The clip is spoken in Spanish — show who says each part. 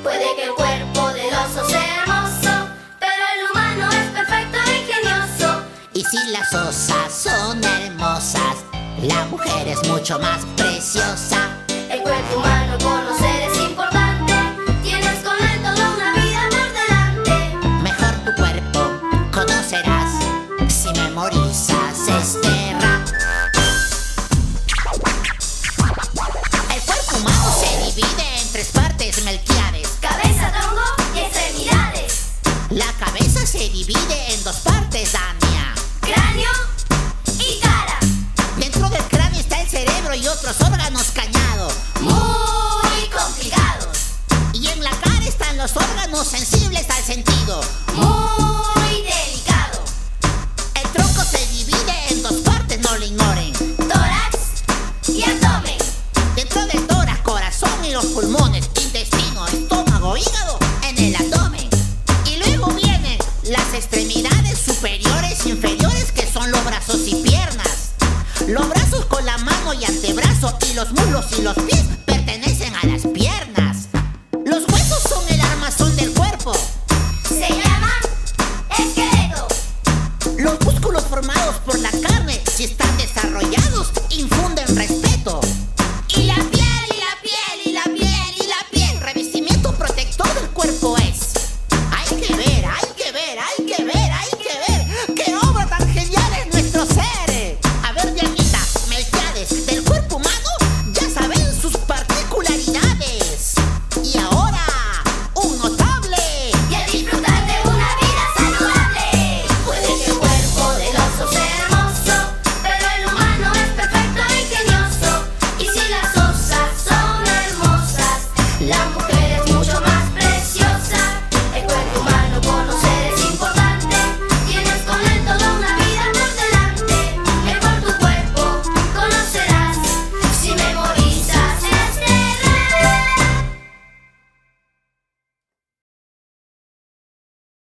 Speaker 1: Puede que el cuerpo del oso sea hermoso, pero el humano es perfecto e ingenioso.
Speaker 2: Y si las osas son hermosas, la mujer es mucho más preciosa.
Speaker 1: El cuerpo humano conocer es importante, tienes con él toda una vida por delante.
Speaker 2: Mejor tu cuerpo conocerás si memorizas este rap. El cuerpo humano se divide en tres partes, Melquiades:
Speaker 1: cabeza, tronco y extremidades.
Speaker 2: La cabeza se divide en dos partes, Dania:
Speaker 1: cráneo y cara.
Speaker 2: Dentro del cráneo está el cerebro y otros órganos cañados,
Speaker 1: muy complicados.
Speaker 2: y en la cara están los órganos sensibles al sentido,
Speaker 1: muy delicado.
Speaker 2: El tronco se divide en dos partes, no lo ignoren:
Speaker 1: tórax y abdomen.
Speaker 2: dentro del tórax, corazón y los pulmones, intestino, estómago, hígado en el abdomen. Y luego vienen las extremidades superiores e inferiores, que son los brazos y piernas. Los brazos con la mano y antebrazo, y los muslos y los pies